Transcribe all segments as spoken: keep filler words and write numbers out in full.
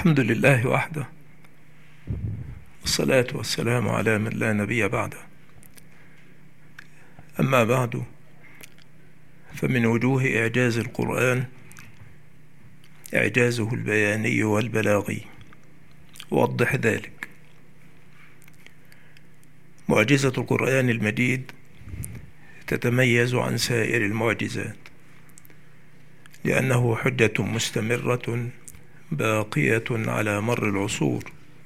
الحمد لله وحده، والصلاة والسلام على من لا نبي بعده. أما بعد، فمن وجوه إعجاز القرآن إعجازه البياني والبلاغي. وضح ذلك. معجزة القرآن المجيد تتميز عن سائر المعجزات لأنه حجة مستمرة باقية على مر العصور،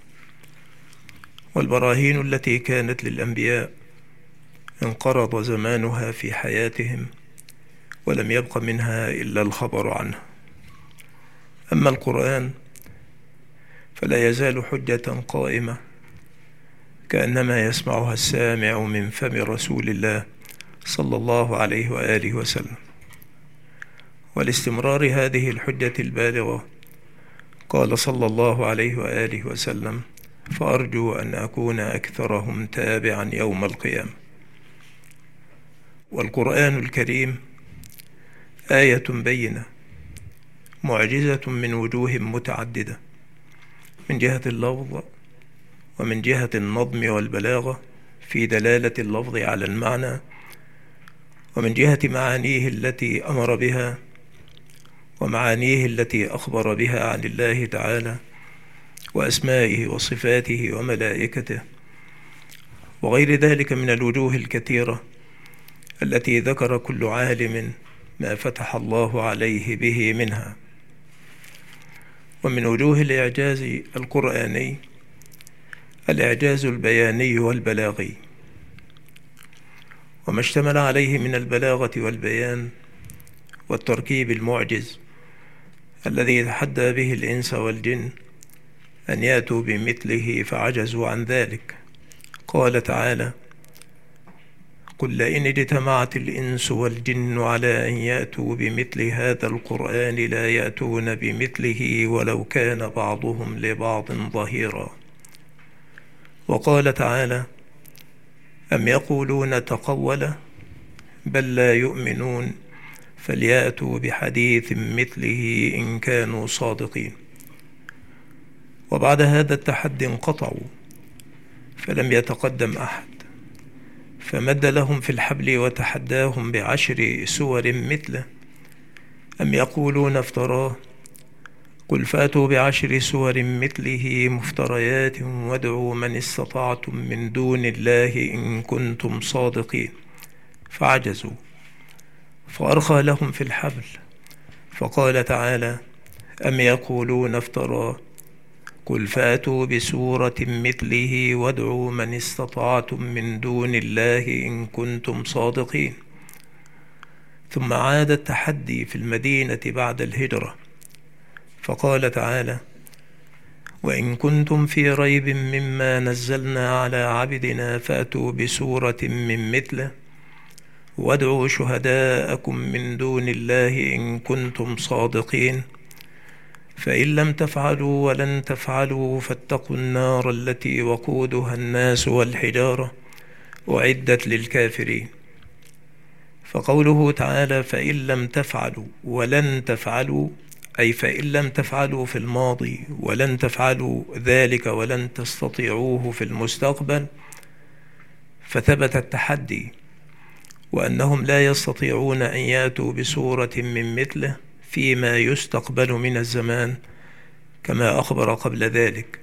والبراهين التي كانت للأنبياء انقرض زمانها في حياتهم ولم يبق منها إلا الخبر عنها. أما القرآن فلا يزال حجة قائمة كأنما يسمعها السامع من فم رسول الله صلى الله عليه وآله وسلم. ولاستمرار هذه الحجة البالغة قال صلى الله عليه وآله وسلم: فأرجو أن أكون أكثرهم تابعا يوم القيامة. والقرآن الكريم آية بينة معجزة من وجوه متعددة، من جهة اللفظ ومن جهة النظم والبلاغة في دلالة اللفظ على المعنى، ومن جهة معانيه التي أمر بها ومعانيه التي أخبر بها عن الله تعالى وأسمائه وصفاته وملائكته، وغير ذلك من الوجوه الكثيرة التي ذكر كل عالم ما فتح الله عليه به منها. ومن وجوه الإعجاز القرآني الإعجاز البياني والبلاغي، وما اشتمل عليه من البلاغة والبيان والتركيب المعجز الذي يتحدى به الإنس والجن أن يأتوا بمثله فعجزوا عن ذلك. قال تعالى: قل لئن اجتمعت الإنس والجن على أن يأتوا بمثل هذا القرآن لا يأتون بمثله ولو كان بعضهم لبعض ظهيرا. وقال تعالى: أم يقولون تقوله بل لا يؤمنون فليأتوا بحديث مثله إن كانوا صادقين. وبعد هذا التحدي انقطعوا فلم يتقدم أحد، فمد لهم في الحبل وتحداهم بعشر سور مثله. أم يقولون افتراه قل فأتوا بعشر سور مثله مفتريات وادعوا من استطعتم من دون الله إن كنتم صادقين. فعجزوا فأرخى لهم في الحبل. فقال تعالى: أم يقولون افتراه قل فأتوا بسورة مثله وادعوا من استطعتم من دون الله إن كنتم صادقين. ثم عاد التحدي في المدينة بعد الهجرة، فقال تعالى: وإن كنتم في ريب مما نزلنا على عبدنا فأتوا بسورة من مثله وادعوا شهداءكم من دون الله إن كنتم صادقين. فإن لم تفعلوا ولن تفعلوا فاتقوا النار التي وقودها الناس والحجارة أعدت للكافرين. فقوله تعالى: فإن لم تفعلوا ولن تفعلوا، أي فإن لم تفعلوا في الماضي ولن تفعلوا ذلك ولن تستطيعوه في المستقبل، فثبت التحدي وأنهم لا يستطيعون أن يأتوا بسورة من مثله فيما يستقبل من الزمان كما أخبر قبل ذلك.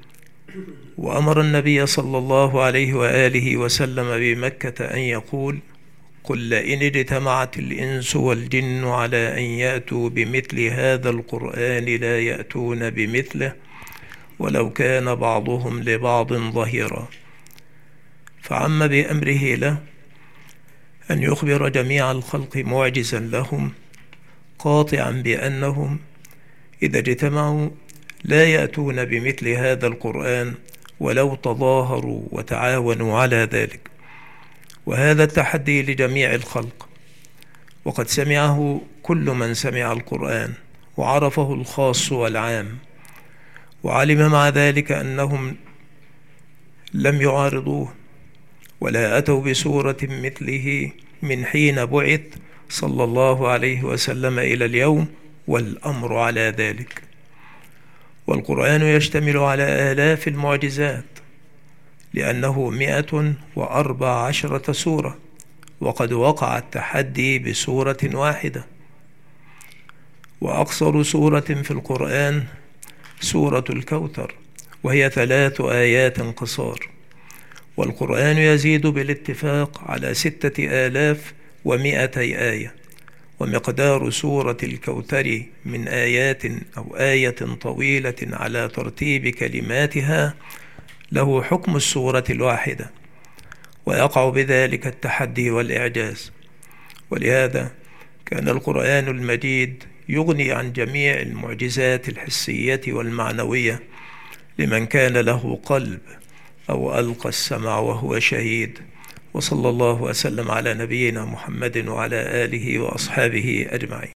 وأمر النبي صلى الله عليه وآله وسلم بمكة أن يقول: قل لئن اجتمعت الإنس والجن على أن يأتوا بمثل هذا القرآن لا يأتون بمثله ولو كان بعضهم لبعض ظهيرا. فعم بأمره له أن يخبر جميع الخلق معجزا لهم قاطعا بأنهم إذا اجتمعوا لا يأتون بمثل هذا القرآن ولو تظاهروا وتعاونوا على ذلك. وهذا التحدي لجميع الخلق، وقد سمعه كل من سمع القرآن وعرفه الخاص والعام، وعلم مع ذلك أنهم لم يعارضوه ولا أتوا بسورة مثله من حين بعث صلى الله عليه وسلم إلى اليوم، والأمر على ذلك. والقرآن يشتمل على آلاف المعجزات، لأنه مئة وأربع عشرة سورة، وقد وقع التحدي بسورة واحدة. وأقصر سورة في القرآن سورة الكوثر، وهي ثلاث آيات قصار. والقرآن يزيد بالاتفاق على ستة آلاف ومئتي آية، ومقدار سورة الكوثر من آيات أو آية طويلة على ترتيب كلماتها له حكم السورة الواحدة، ويقع بذلك التحدي والإعجاز. ولهذا كان القرآن المجيد يغني عن جميع المعجزات الحسية والمعنوية لمن كان له قلب أو ألقى السمع وهو شهيد. وصلى الله وسلم على نبينا محمد وعلى آله وأصحابه أجمعين.